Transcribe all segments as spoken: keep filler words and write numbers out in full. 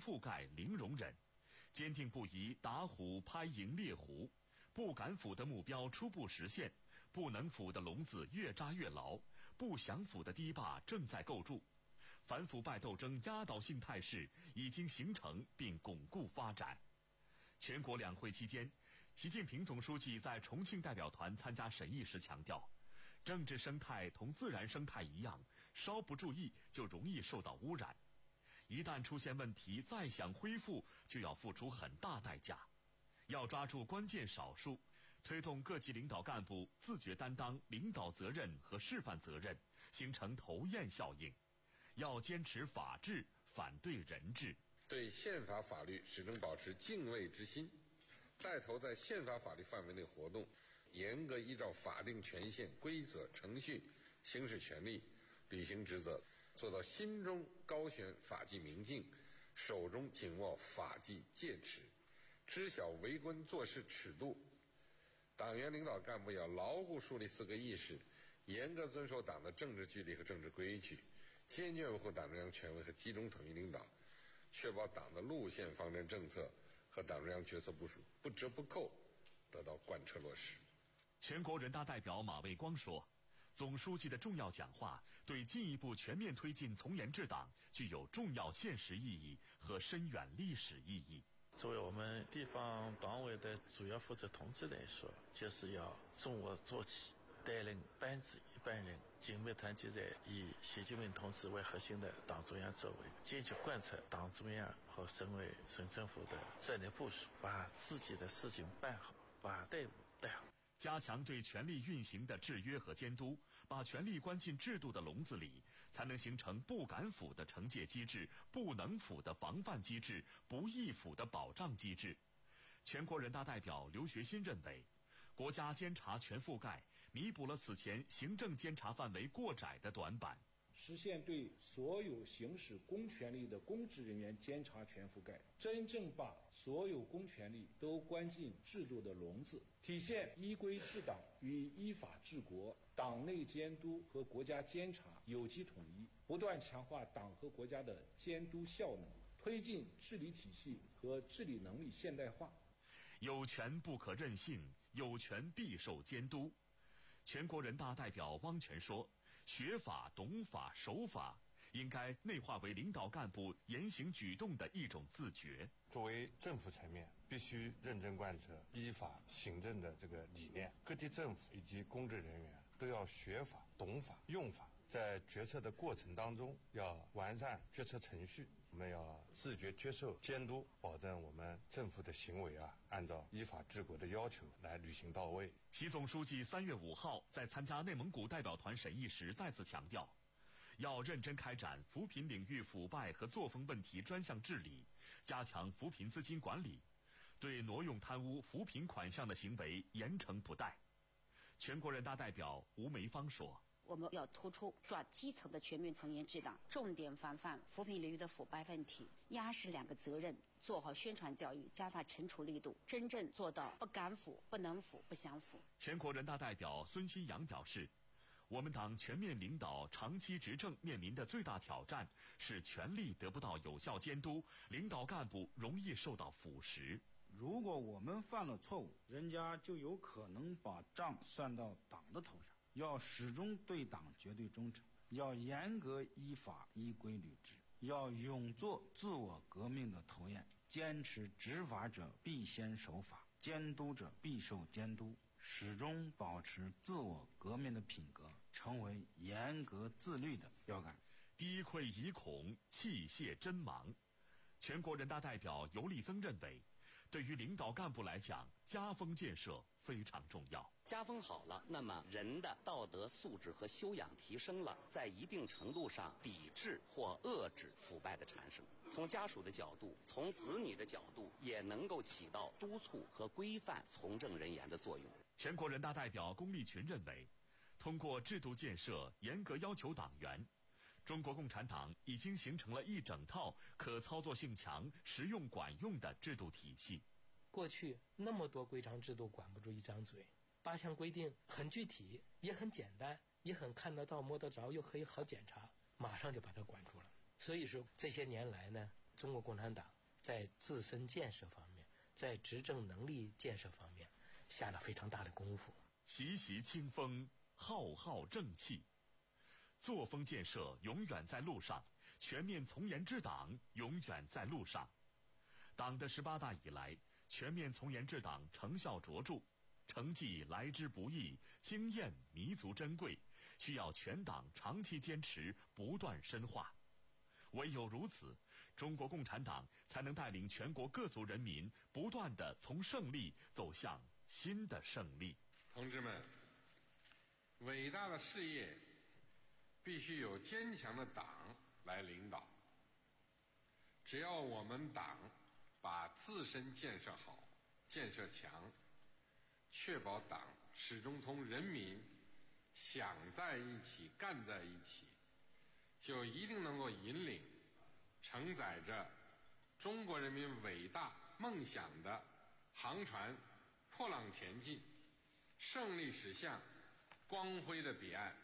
覆盖零容忍，坚定不移打虎拍赢猎狐，不敢腐的目标初步实现，不能腐的笼子越扎越牢，不想腐的堤坝正在构筑。反腐败斗争压倒性态势已经形成并巩固发展。全国两会期间，习近平总书记在重庆代表团参加审议时强调，政治生态同自然生态一样，稍不注意就容易受到污染。一旦出现问题，再想恢复就要付出很大代价。要抓住关键少数，推动各级领导干部自觉担当领导责任和示范责任，形成头雁效应。要坚持法治，反对人治， 对宪法法律始终保持敬畏之心，带头在宪法法律范围内活动，严格依照法定权限、规则、程序行使权利，履行职责，做到心中高悬法纪明镜，手中紧握法纪戒尺，知晓为官做事尺度。党员领导干部要牢固树立四个意识，严格遵守党的政治纪律和政治规矩，坚决维护党中央权威和集中统一领导，确保党的路线方针政策和党中央决策部署不折不扣得到贯彻落实。 全国人大代表马卫光说，总书记的重要讲话对进一步全面推进从严治党具有重要现实意义和深远历史意义。 作为我们地方党委的主要负责同志来说，就是要从我做起，带领班子一般人紧密团结在以习近平同志为核心的党中央周围，坚决贯彻党中央和省委省政府的战略部署，把自己的事情办好，把队伍带好。 加强对权力运行的制约和监督，把权力关进制度的笼子里，才能形成不敢腐的惩戒机制，不能腐的防范机制，不易腐的保障机制。全国人大代表刘学新认为，国家监察全覆盖弥补了此前行政监察范围过窄的短板， 实现对所有行使公权力的公职人员监察全覆盖，真正把所有公权力都关进制度的笼子，体现依规治党与依法治国，党内监督和国家监察有机统一，不断强化党和国家的监督效能，推进治理体系和治理能力现代化。 有权不可任性，有权必受监督。全国人大代表汪权说，学法、懂法、守法应该内化为领导干部言行举动的一种自觉。 作为政府层面，必须认真贯彻依法行政的这个理念，各地政府以及公职人员都要学法、懂法、用法，在决策的过程当中要完善决策程序，我们要自觉接受监督，保证我们政府的行为啊，按照依法治国的要求来履行到位。 习总书记三月五号在参加内蒙古代表团审议时再次强调，要认真开展扶贫领域腐败和作风问题专项治理，加强扶贫资金管理，对挪用贪污扶贫款项的行为严惩不贷。全国人大代表吴梅芳说， 我们要突出抓基层的全面从严治党，重点防范扶贫领域的腐败问题，压实两个责任，做好宣传教育，加大惩处力度，真正做到不敢腐、不能腐、不想腐。 全国人大代表孙新阳表示，我们党全面领导长期执政面临的最大挑战是权力得不到有效监督，领导干部容易受到腐蚀。 如果我们犯了错误，人家就有可能把账算到党的头上。要始终对党绝对忠诚，要严格依法依规履职，要勇做自我革命的头雁，坚持执法者必先守法，监督者必受监督，始终保持自我革命的品格，成为严格自律的标杆。 低愧以恐，弃械真忙。全国人大代表尤立增认为，对于领导干部来讲，家风建设非常重要。 家风好了，那么人的道德素质和修养提升了，在一定程度上抵制或遏制腐败的产生。从家属的角度，从子女的角度，也能够起到督促和规范从政人员的作用。 全国人大代表龚立群认为，通过制度建设，严格要求党员，中国共产党已经形成了一整套可操作性强、实用管用的制度体系。 过去那么多规章制度管不住一张嘴，八项规定很具体，也很简单，也很看得到摸得着，又可以好检查，马上就把它管住了。所以说这些年来呢， 中国共产党在自身建设方面，在执政能力建设方面下了非常大的功夫。 习习清风，浩浩正气，作风建设永远在路上，全面从严治党永远在路上。党的十八大以来，全面从严治党成效卓著，成绩来之不易，经验弥足珍贵，需要全党长期坚持，不断深化。唯有如此，中国共产党才能带领全国各族人民不断地从胜利走向新的胜利。 同志们，伟大的事业必须有坚强的党来领导。只要我们党把自身建设好、建设强，确保党始终同人民想在一起、干在一起，就一定能够引领承载着中国人民伟大梦想的航船破浪前进，胜利驶向光辉的彼岸。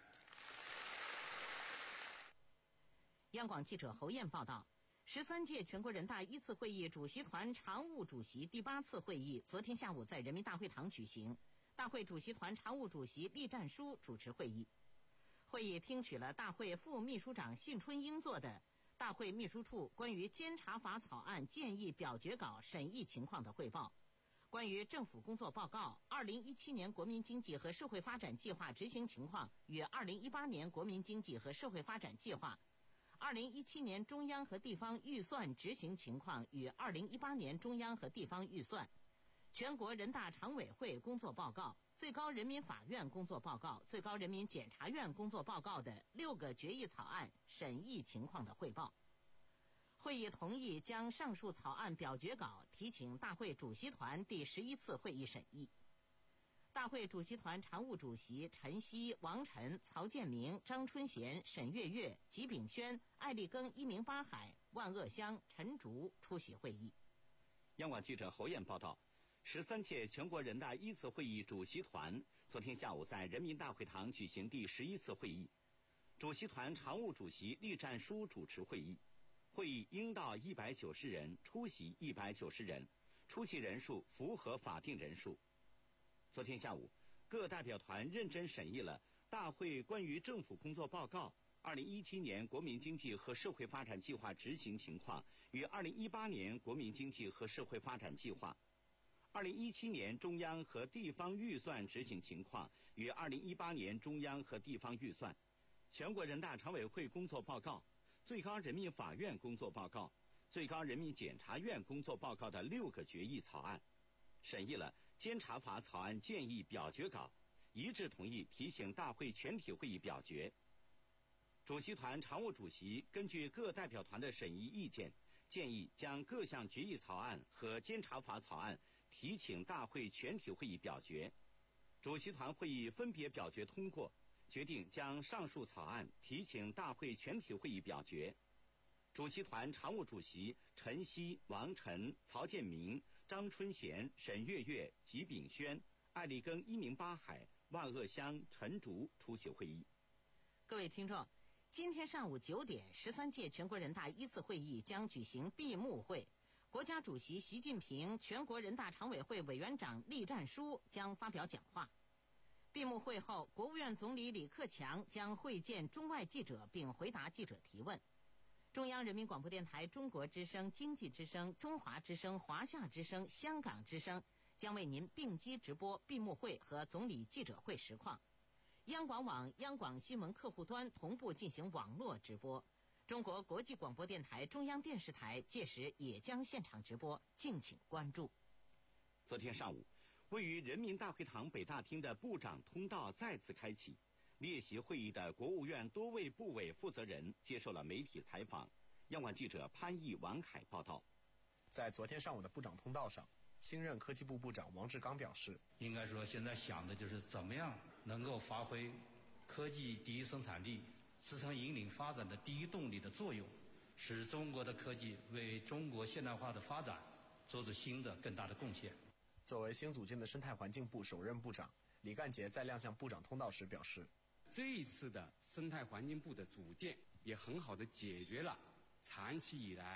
央广记者侯艳报道，十三届全国人大一次会议主席团常务主席第八次会议昨天下午在人民大会堂举行，大会主席团常务主席栗战书主持会议。会议听取了大会副秘书长信春英作的大会秘书处关于监察法草案建议表决稿审议情况的汇报，关于政府工作报告二零一七年国民经济和社会发展计划执行情况与二零一八年国民经济和社会发展计划，二零一七年中央和地方预算执行情况与二零一八年中央和地方预算，全国人大常委会工作报告、最高人民法院工作报告、最高人民检察院工作报告的六个决议草案审议情况的汇报。会议同意将上述草案表决稿提请大会主席团第十一次会议审议。大会主席团常务主席陈希、王晨、曹建明、张春贤、沈月月、吉炳轩、艾立庚、一鸣八海、万鄂湘、陈竹出席会议。 央广记者侯艳报道，十三届全国人大一次会议主席团昨天下午在人民大会堂举行第十一次会议，主席团常务主席栗战书主持会议。会议应到一百九十人，出席一百九十人，出席人数符合法定人数。昨天下午，各代表团认真审议了大会关于政府工作报告、二零一七年国民经济和社会发展计划执行情况与二零一八年国民经济和社会发展计划、二零一七年中央和地方预算执行情况与二零一八年中央和地方预算、全国人大常委会工作报告、最高人民法院工作报告、最高人民检察院工作报告的六个决议草案，审议了监察法草案建议表决稿，一致同意提请大会全体会议表决。主席团常务主席根据各代表团的审议意见，建议将各项决议草案和监察法草案提请大会全体会议表决。主席团会议分别表决通过，决定将上述草案提请大会全体会议表决。主席团常务主席陈希、王晨、曹建明、张春贤、沈月月、吉炳轩、艾立庚、一鸣八海、万鄂湘、陈竹出席会议。 各位听众，今天上午九点，十三届全国人大一次会议将举行闭幕会，国家主席习近平、全国人大常委会委员长栗战书将发表讲话。闭幕会后，国务院总理李克强将会见中外记者并回答记者提问。中央人民广播电台中国之声、经济之声、中华之声、华夏之声、香港之声将为您并机直播闭幕会和总理记者会实况。央广网、央广新闻客户端同步进行网络直播。中国国际广播电台、中央电视台届时也将现场直播，敬请关注。 昨天上午，位于人民大会堂北大厅的部长通道再次开启，列席会议的国务院多位部委负责人接受了媒体采访。央广记者潘毅、王海报道。 在昨天上午的部长通道上，新任科技部部长王志刚表示， 应该说现在想的就是怎么样能够发挥科技第一生产力、支撑引领发展的第一动力的作用，使中国的科技为中国现代化的发展做出新的更大的贡献。 作为新组建的生态环境部首任部长，李干杰在亮相部长通道时表示， 这一次的生态环境部的组建也很好地解决了长期以来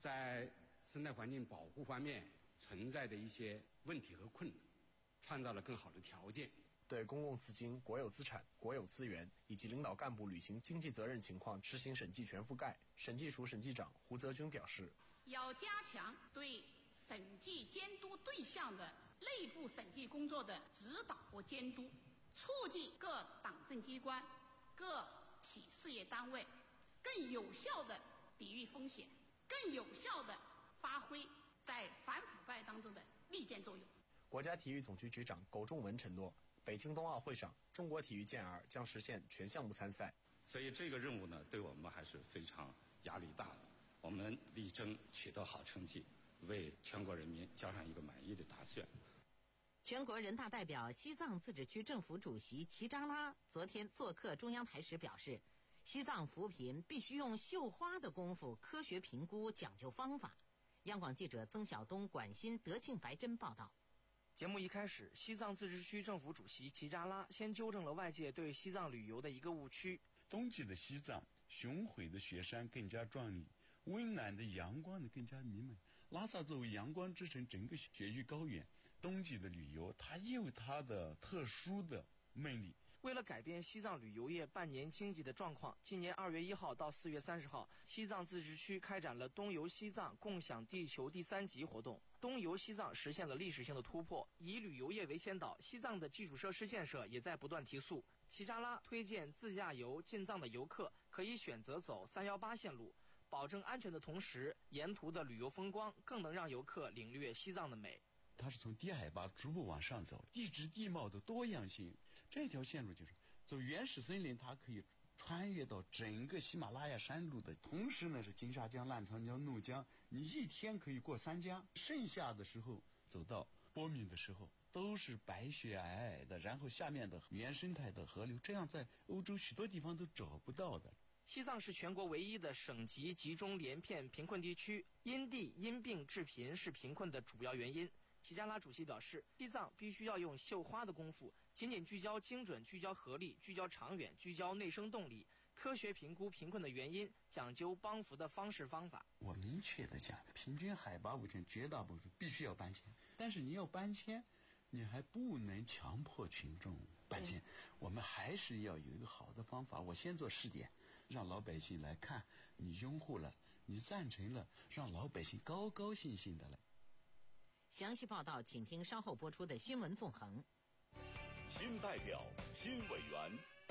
在生态环境保护方面存在的一些问题和困难，创造了更好的条件。 对公共资金、国有资产、国有资源以及领导干部履行经济责任情况执行审计全覆盖，审计署审计长胡泽军表示， 要加强对审计监督对象的内部审计工作的指导和监督，促进各党政机关、各企事业单位更有效地抵御风险，更有效地发挥在反腐败当中的利剑作用。 国家体育总局局长苟仲文承诺，北京冬奥会上，中国体育健儿将实现全项目参赛。 所以这个任务呢，对我们还是非常压力大的。我们力争取得好成绩，为全国人民交上一个满意的答卷。 全国人大代表、西藏自治区政府主席齐扎拉昨天做客中央台时表示，西藏扶贫必须用绣花的功夫，科学评估，讲究方法。央广记者曾晓东、管鑫、德庆、白珍报道。 节目一开始，西藏自治区政府主席齐扎拉先纠正了外界对西藏旅游的一个误区。 冬季的西藏，雄伟的雪山更加壮丽，温暖的阳光呢更加弥漫。拉萨作为阳光之城，整个雪域高原，冬季的旅游它也有它的特殊的魅力。 为了改变西藏旅游业半年经济的状况，今年二月一号到四月三十号，西藏自治区开展了东游西藏共享地球第三级活动。东游西藏实现了历史性的突破，以旅游业为先导，西藏的基础设施建设也在不断提速。齐扎拉推荐自驾游进藏的游客可以选择走三一八线路，保证安全的同时，沿途的旅游风光更能让游客领略西藏的美。 它是从低海拔逐步往上走，地质地貌的多样性，这条线路就是走原始森林，它可以穿越到整个喜马拉雅山路的同时呢，是金沙江、澜沧江、怒江，你一天可以过三江。盛夏的时候走到波密的时候，都是白雪皑皑的，然后下面的原生态的河流，这样在欧洲许多地方都找不到的。 西藏是全国唯一的省级集中连片贫困地区，因地因病致贫是贫困的主要原因。齐扎拉主席表示，西藏必须要用绣花的功夫，仅仅聚焦精准、聚焦合力、聚焦长远、聚焦内生动力，科学评估贫困的原因，讲究帮扶的方式方法。 我明确的讲，平均海拔五千，绝大多数必须要搬迁，但是你要搬迁，你还不能强迫群众搬迁，我们还是要有一个好的方法。我先做试点，让老百姓来看，你拥护了，你赞成了，让老百姓高高兴兴的来。 详细报道，请听稍后播出的新闻纵横。 新代表，新委员，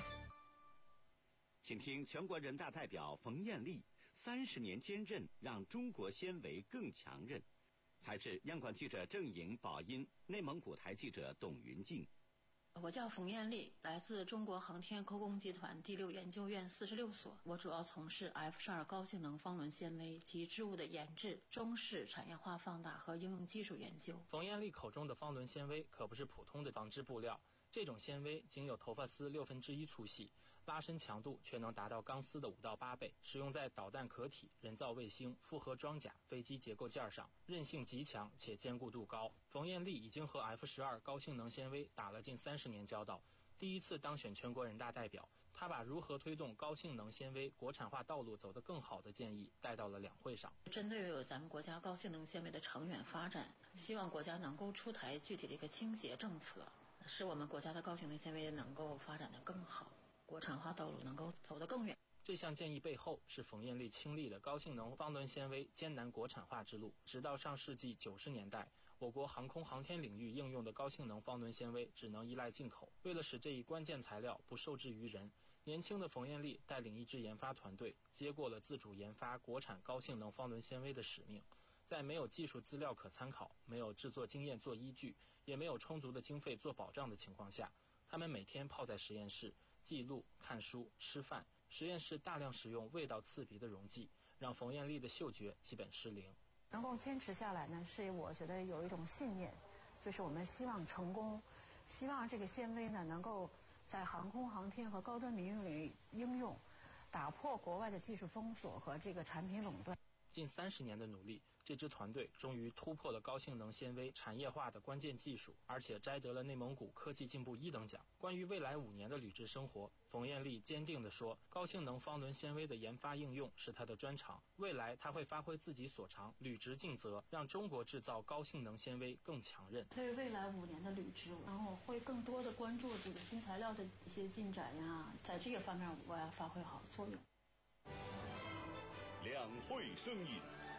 请听全国人大代表冯艳丽三十年坚韧，让中国纤维更强韧。采制央广记者郑颖、宝音，内蒙古台记者董云静。 我叫冯艳丽，来自中国航天科工集团第六研究院四十六所。我主要从事 F 十二 高性能方纶纤维及织物的研制、中式产业化放大和应用技术研究。 冯艳丽口中的方纶纤维可不是普通的纺织布料，这种纤维仅有头发丝六分之一粗细，拉伸强度却能达到钢丝的五到八倍，使用在导弹壳体、人造卫星、复合装甲、飞机结构件上，韧性极强且坚固度高。冯艳丽已经和 F 十二 高性能纤维打了近三十年交道，第一次当选全国人大代表，他把如何推动高性能纤维国产化道路走得更好的建议带到了两会上。 针对咱们国家高性能纤维的长远发展，希望国家能够出台具体的一个倾斜政策，使我们国家的高性能纤维能够发展得更好，国产化道路能够走得更远。 这项建议背后是冯艳丽倾力的高性能方纶纤维艰难国产化之路。直到上世纪九十年代，我国航空航天领域应用的高性能方纶纤维只能依赖进口。为了使这一关键材料不受制于人，年轻的冯艳丽带领一支研发团队，接过了自主研发国产高性能方纶纤维的使命。在没有技术资料可参考、没有制作经验做依据、也没有充足的经费做保障的情况下，他们每天泡在实验室记录、看书、吃饭。实验室大量使用味道刺鼻的溶剂，让冯艳丽的嗅觉基本失灵。 能够坚持下来呢，是我觉得有一种信念，就是我们希望成功，希望这个纤维呢能够在航空航天和高端民用领域应用，打破国外的技术封锁和这个产品垄断。 近三十年的努力， 这支团队终于突破了高性能纤维产业化的关键技术，而且摘得了内蒙古科技进步一等奖。关于未来五年的铝制生活，冯艳丽坚定地说，高性能方纶纤维的研发应用是她的专长，未来她会发挥自己所长，履职尽责，让中国制造高性能纤维更强韧。 对未来五年的铝制，然后会更多的关注这个新材料的一些进展呀，在这个方面我要发挥好作用。 两会声音。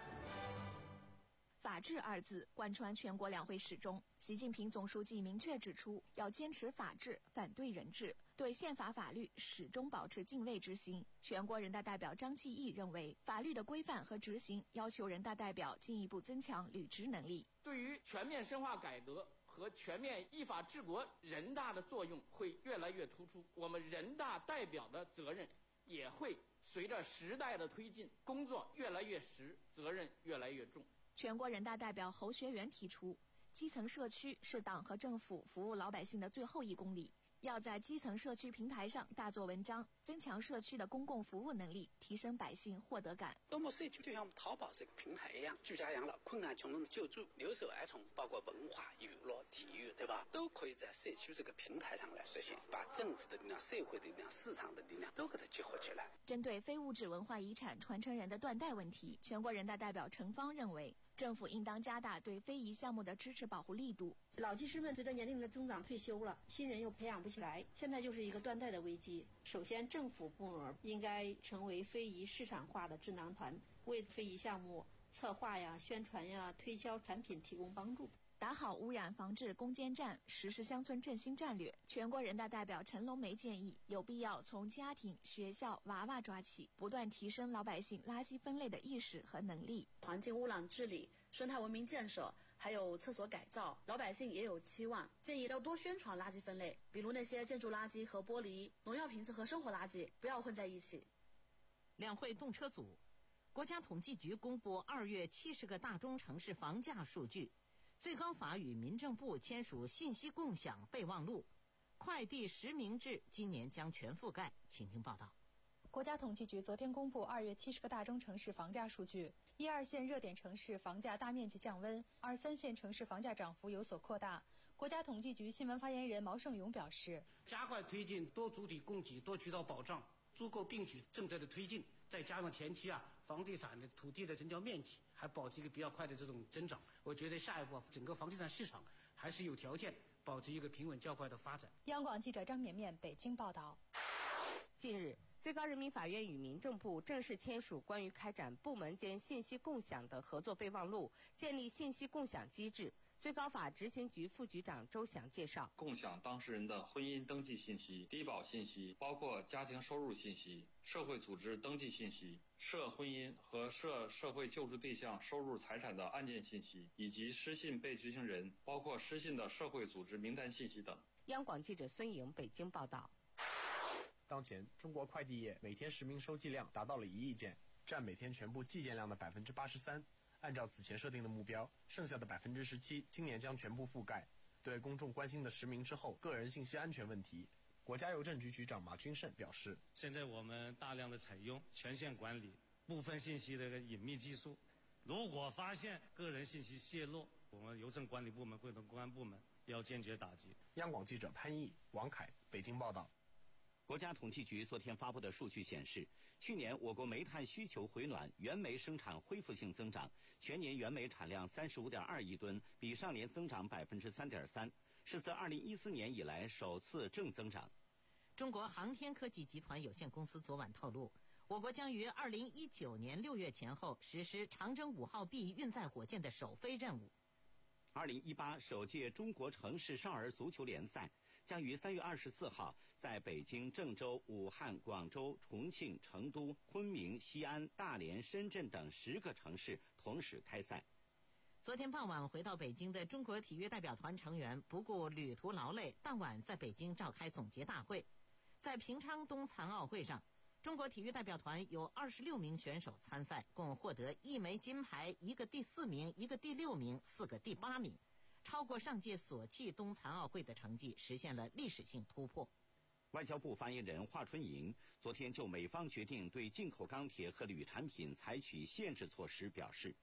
法治二字贯穿全国两会始终，习近平总书记明确指出，要坚持法治，反对人治，对宪法法律始终保持敬畏之心。全国人大代表张继义认为，法律的规范和执行要求人大代表进一步增强履职能力。 对于全面深化改革和全面依法治国，人大的作用会越来越突出，我们人大代表的责任也会随着时代的推进，工作越来越实，责任越来越重。 全国人大代表侯学元提出，基层社区是党和政府服务老百姓的最后一公里，要在基层社区平台上大做文章，增强社区的公共服务能力，提升百姓获得感。 多么社区就像淘宝这个平台一样，居家养老、困难穷人的救助、留守儿童，包括文化、娱乐、体育，对吧？都可以在社区这个平台上来实现，把政府的力量、社会的力量、市场的力量都给它结合起来。 针对非物质文化遗产传承人的断代问题，全国人大代表陈芳认为，政府应当加大对非遗项目的支持保护力度。 老技师们随着年龄的增长退休了，新人又培养不起来，现在就是一个断代的危机。首先，政府部门应该成为非遗市场化的智囊团，为非遗项目策划呀、宣传呀、推销产品提供帮助。 打好污染防治攻坚战，实施乡村振兴战略。全国人大代表陈龙梅建议，有必要从家庭、学校、娃娃抓起，不断提升老百姓垃圾分类的意识和能力。 环境污染治理、生态文明建设，还有厕所改造，老百姓也有期望。建议要多宣传垃圾分类，比如那些建筑垃圾和玻璃、农药瓶子和生活垃圾不要混在一起。 两会动车组，国家统计局公布二月七十个大中城市房价数据。最高法与民政部签署信息共享备忘录，快递实名制今年将全覆盖。请听报道。 国家统计局昨天公布二月七十个大中城市房价数据，一二线热点城市房价大面积降温，二三线城市房价涨幅有所扩大。国家统计局新闻发言人毛盛勇表示， 加快推进多主体供给、多渠道保障、租购并举政策的推进，再加上前期啊房地产的土地的成交面积还保持一个比较快的这种增长，我觉得下一步整个房地产市场还是有条件保持一个平稳较快的发展。 央广记者张绵绵北京报道。 近日，最高人民法院与民政部正式签署关于开展部门间信息共享的合作备忘录，建立信息共享机制。最高法执行局副局长周翔介绍， 共享当事人的婚姻登记信息、低保信息，包括家庭收入信息、社会组织登记信息、涉婚姻和涉社会救助对象收入财产的案件信息，以及失信被执行人，包括失信的社会组织名单信息等。 央广记者孙颖北京报道。 当前，中国快递业每天实名收寄量达到了一亿件，占每天全部寄件量的百分之八十三。按照此前设定的目标，剩下的百分之十七今年将全部覆盖。对公众关心的实名之后个人信息安全问题，国家邮政局局长马君胜表示， 现在我们大量的采用权限管理、部分信息的隐秘技术，如果发现个人信息泄露，我们邮政管理部门会同公安部门要坚决打击。 央广记者潘毅、王凯北京报道。 国家统计局昨天发布的数据显示，去年我国煤炭需求回暖，原煤生产恢复性增长，全年原煤产量三十五点二亿吨，比上年增长百分之三点三，是自二零一四年以来首次正增长。 中国航天科技集团有限公司昨晚透露，我国将于二零一九年六月前后实施长征五号 B 运载火箭的首飞任务。 二零一八首届中国城市少儿足球联赛将于三月二十四号在北京、郑州、武汉、广州、重庆、成都、昆明、西安、大连、深圳等十个城市同时开赛。 昨天傍晚回到北京的中国体育代表团成员不顾旅途劳累，当晚在北京召开总结大会。在平昌冬残奥会上，中国体育代表团有二十六名选手参赛，共获得一枚金牌、一个第四名、一个第六名、四个第八名，超过上届索契冬残奥会的成绩，实现了历史性突破。 外交部发言人华春莹昨天就美方决定对进口钢铁和铝产品采取限制措施表示，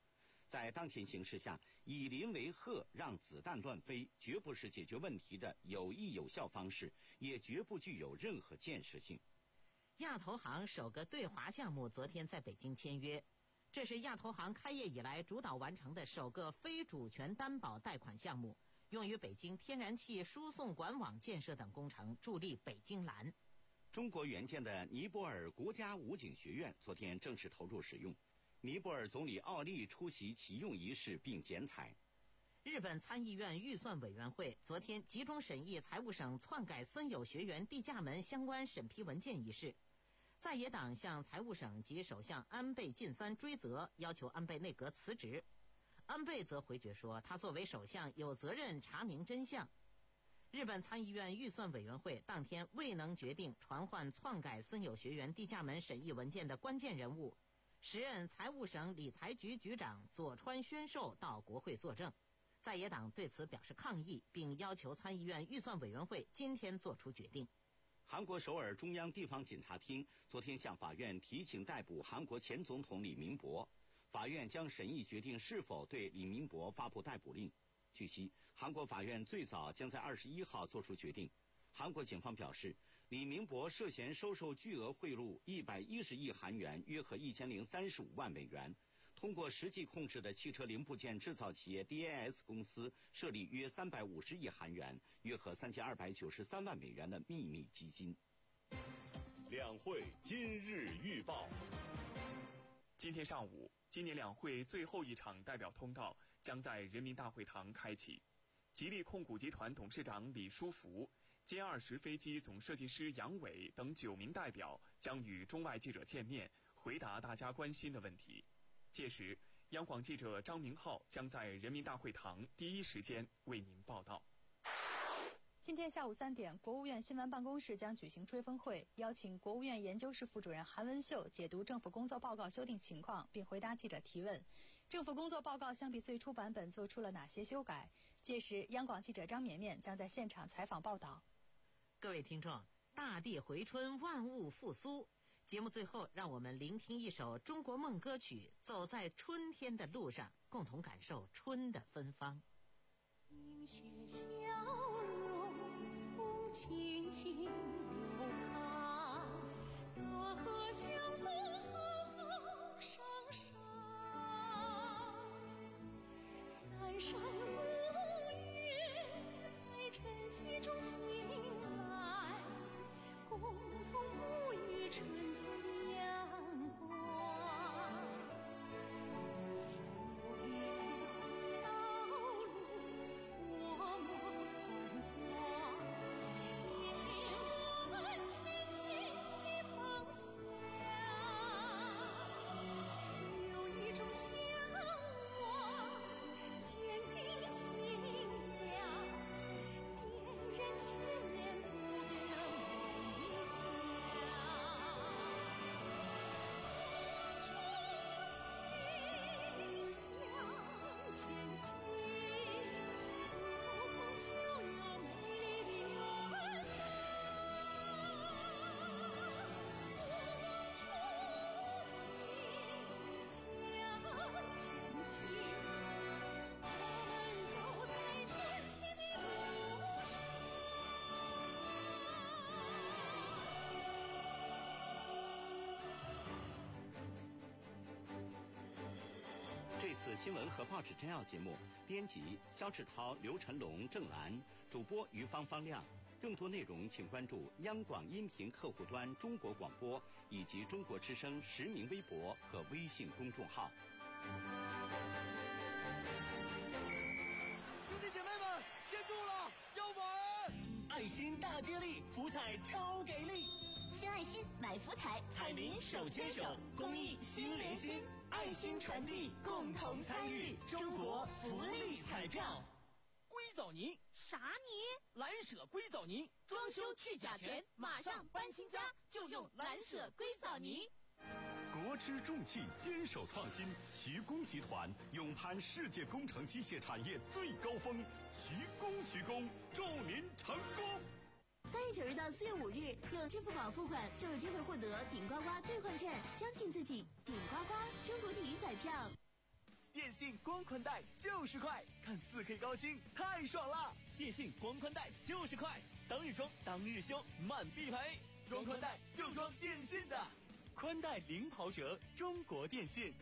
在当前形势下，以邻为壑，让子弹乱飞，绝不是解决问题的有益有效方式，也绝不具有任何建设性。 亚投行首个对华项目昨天在北京签约，这是亚投行开业以来主导完成的首个非主权担保贷款项目，用于北京天然气输送管网建设等工程，助力北京蓝。 中国援建的尼泊尔国家武警学院昨天正式投入使用，尼泊尔总理奥利出席启用仪式并剪彩。 日本参议院预算委员会昨天集中审议财务省篡改森友学园地价门相关审批文件一事，在野党向财务省及首相安倍晋三追责，要求安倍内阁辞职。安倍则回绝说，他作为首相有责任查明真相。日本参议院预算委员会当天未能决定传唤篡改森友学园地价门审议文件的关键人物，时任财务省理财局局长佐川宣寿到国会作证。在野党对此表示抗议，并要求参议院预算委员会今天作出决定。 韩国首尔中央地方检察厅昨天向法院提请逮捕韩国前总统李明博，法院将审议决定是否对李明博发布逮捕令。据悉，韩国法院最早将在二十一号作出决定。韩国警方表示，李明博涉嫌收受巨额贿赂一百一十亿韩元，约合一千零三十五万美元。通过实际控制的汽车零部件制造企业 D A S 公司设立约三百五十亿韩元，约合三千二百九十三万美元的秘密基金。 两会今日预报。 今天上午，今年两会最后一场代表通道将在人民大会堂开启。吉利控股集团董事长李书福、歼二十飞机总设计师杨伟等九名代表将与中外记者见面，回答大家关心的问题。届时，央广记者张明浩将在人民大会堂第一时间为您报道。 今天下午三点，国务院新闻办公室将举行吹风会，邀请国务院研究室副主任韩文秀解读政府工作报告修订情况，并回答记者提问。政府工作报告相比最初版本做出了哪些修改？届时，央广记者张绵绵将在现场采访报道。 各位听众，大地回春，万物复苏。节目最后，让我们聆听一首中国梦歌曲《走在春天的路上》，共同感受春的芬芳。 冰雪消融，风轻轻流淌，大河向东浩浩汤汤，三山五岳在晨曦中醒来，共同沐浴春天的阳光。有一条道路多么宽广，引领我们前行的方向。有一种向往，坚定信仰，点燃千年不变的梦想。同心向前进，有梦就有美丽的远方。我们同心向前进，我们走在春天的路上。 这次新闻和报纸摘要节目，编辑肖志涛、刘晨龙、郑兰，主播于芳、方亮。更多内容请关注央广音频客户端中国广播以及中国之声实名微博和微信公众号。 兄弟姐妹们，接住了，要玩！爱心大接力，福彩超给力！ 献爱心，买福彩， 彩民手牵手，公益心连心，爱心传递，共同参与中国福利彩票。 硅藻泥啥泥？ 蓝舍硅藻泥， 装修去甲醛，马上搬新家就用蓝舍硅藻泥。 国之重器，坚守创新。徐工集团勇攀世界工程机械产业最高峰，徐工徐工，祝您成功！ 三月九日到四月五日，用支付宝付款就有机会获得顶呱呱兑换券，相信自己，顶呱呱中国体育彩票。 电信光宽带就是快，看 四 K 高清太爽了！电信光宽带就是快，当日装当日修，满必赔。装宽带就装电信的，宽带零跑者，中国电信。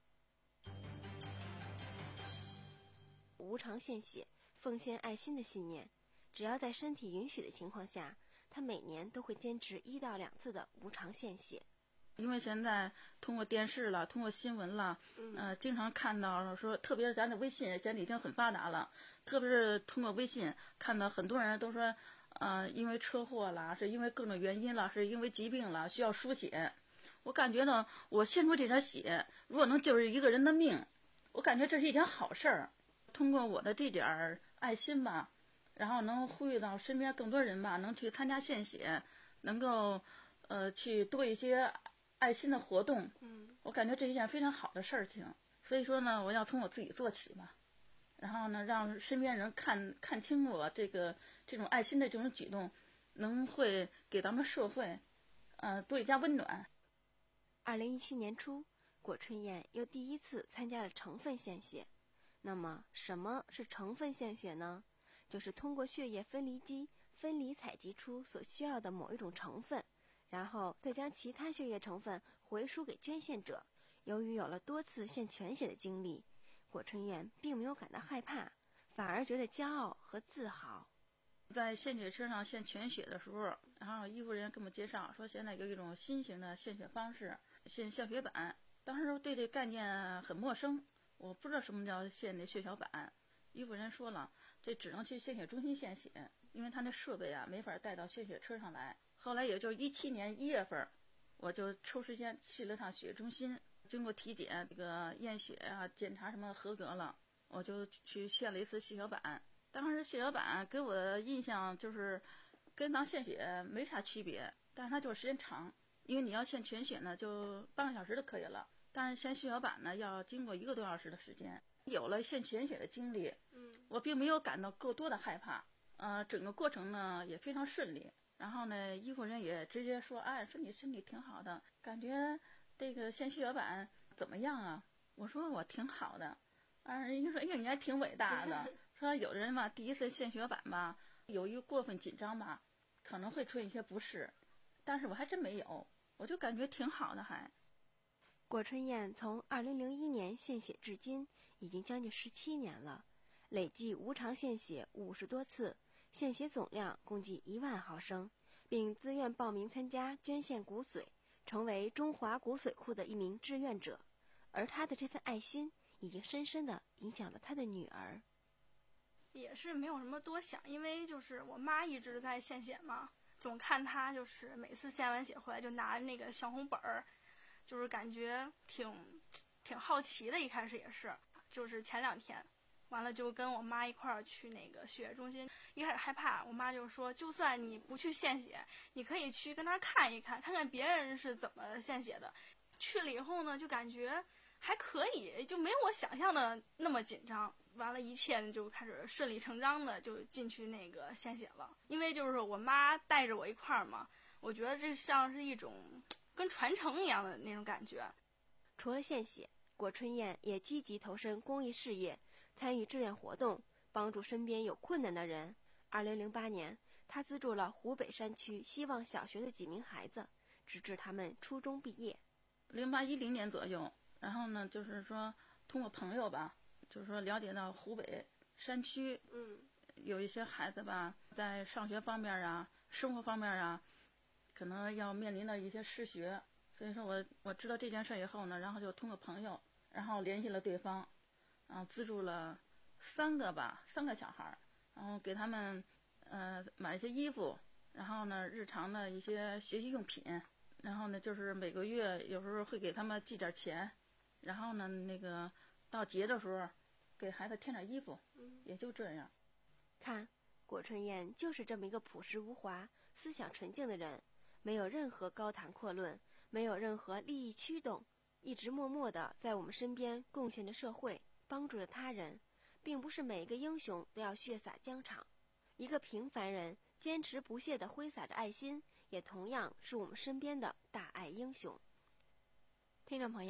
无偿献血、奉献爱心的信念，只要在身体允许的情况下，他每年都会坚持一到两次的无偿献血。 因为现在通过电视了，通过新闻了， 嗯、 呃，经常看到说，特别是咱的微信现在已经很发达了，特别是通过微信看到很多人都说，呃，因为车祸了，是因为各种原因了，是因为疾病了，需要输血。我感觉呢，我献出这点血，如果能救一个人的命，我感觉这是一件好事儿。通过我的这点爱心吧，然后能呼吁到身边更多人吧，能去参加献血，能够呃去多一些爱心的活动。 嗯， 我感觉这是一件非常好的事情。所以说呢，我要从我自己做起吧，然后呢，让身边人看看清我这个这种爱心的这种举动，能会给咱们社会呃多一加温暖。 二零一七年初，果春燕又第一次参加了成分献血。那么什么是成分献血呢？就是通过血液分离机分离采集出所需要的某一种成分，然后再将其他血液成分回输给捐献者。由于有了多次献全血的经历，果春燕并没有感到害怕，反而觉得骄傲和自豪。 在献血车上献全血的时候，然后医护人员给我们介绍说，现在有一种新型的献血方式，献献血板。当时对这概念很陌生，我不知道什么叫献那血小板。医护人员说了，这只能去献血中心献血，因为他那设备啊没法带到献血车上来。后来也就是一七年一月份，我就抽时间去了趟血液中心，经过体检，这个验血啊、检查什么合格了，我就去献了一次血小板。当时血小板给我的印象就是跟咱献血没啥区别，但是它就是时间长，因为你要献全血呢，就半个小时就可以了。但是献血小板呢，要经过一个多小时的时间。有了献全血的经历， 嗯， 我并没有感到过多的害怕，呃，整个过程呢也非常顺利。然后呢，医护人也直接说，哎，说你身体挺好的，感觉这个献血小板怎么样啊？我说我挺好的。啊，人家说，哎呀，你还挺伟大的。说有的人吧，第一次献血小板吧，由于过分紧张吧，可能会出现一些不适，但是我还真没有，我就感觉挺好的还。 果春燕从二零零一年献血至今，已经将近十七年了，累计无偿献血五十多次，献血总量共计一万毫升，并自愿报名参加捐献骨髓，成为中华骨髓库的一名志愿者。而他的这份爱心，已经深深地影响了他的女儿。 也是没有什么多想，因为就是我妈一直在献血嘛，总看她就是每次献完血回来就拿着那个小红本儿。就是感觉挺挺好奇的，一开始也是，就是前两天，完了就跟我妈一块儿去那个血液中心，一开始害怕，我妈就说，就算你不去献血，你可以去跟那儿看一看，看看别人是怎么献血的。去了以后呢，就感觉还可以，就没有我想象的那么紧张。完了，一切就开始顺理成章的就进去那个献血了，因为就是我妈带着我一块儿嘛，我觉得这像是一种跟传承一样的那种感觉。 除了献血，果春燕也积极投身公益事业，参与志愿活动，帮助身边有困难的人。二零零八年，她资助了湖北山区希望小学的几名孩子，直至他们初中毕业。 零八一零年左右，然后呢，就是说通过朋友吧，就是说了解到湖北山区， 嗯， 有一些孩子吧，在上学方面啊、生活方面啊，可能要面临到一些失学，所以说我我知道这件事以后呢，然后就通过朋友，然后联系了对方，然后资助了三个吧，三个小孩，然后给他们呃买一些衣服，然后呢日常的一些学习用品，然后呢就是每个月有时候会给他们寄点钱，然后呢那个到节的时候给孩子添点衣服，也就这样。 看，果春燕就是这么一个朴实无华、思想纯净的人。没有任何高谈阔论，没有任何利益驱动，一直默默地在我们身边贡献着社会，帮助着他人。并不是每一个英雄都要血洒疆场，一个平凡人坚持不懈地挥洒着爱心，也同样是我们身边的大爱英雄。听众朋友，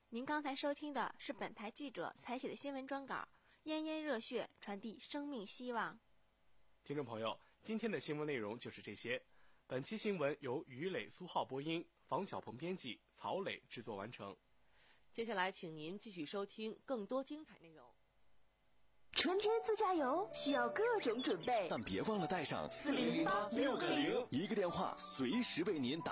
您刚才收听的是本台记者采写的新闻专稿，炎炎热血，传递生命希望。 听众朋友，今天的新闻内容就是这些。本期新闻由于磊、苏浩播音，房小鹏编辑，曹磊制作完成。 接下来，请您继续收听更多精彩内容。 春天自驾游需要各种准备， 但别忘了带上四零零八六个零， 一个电话随时为您打。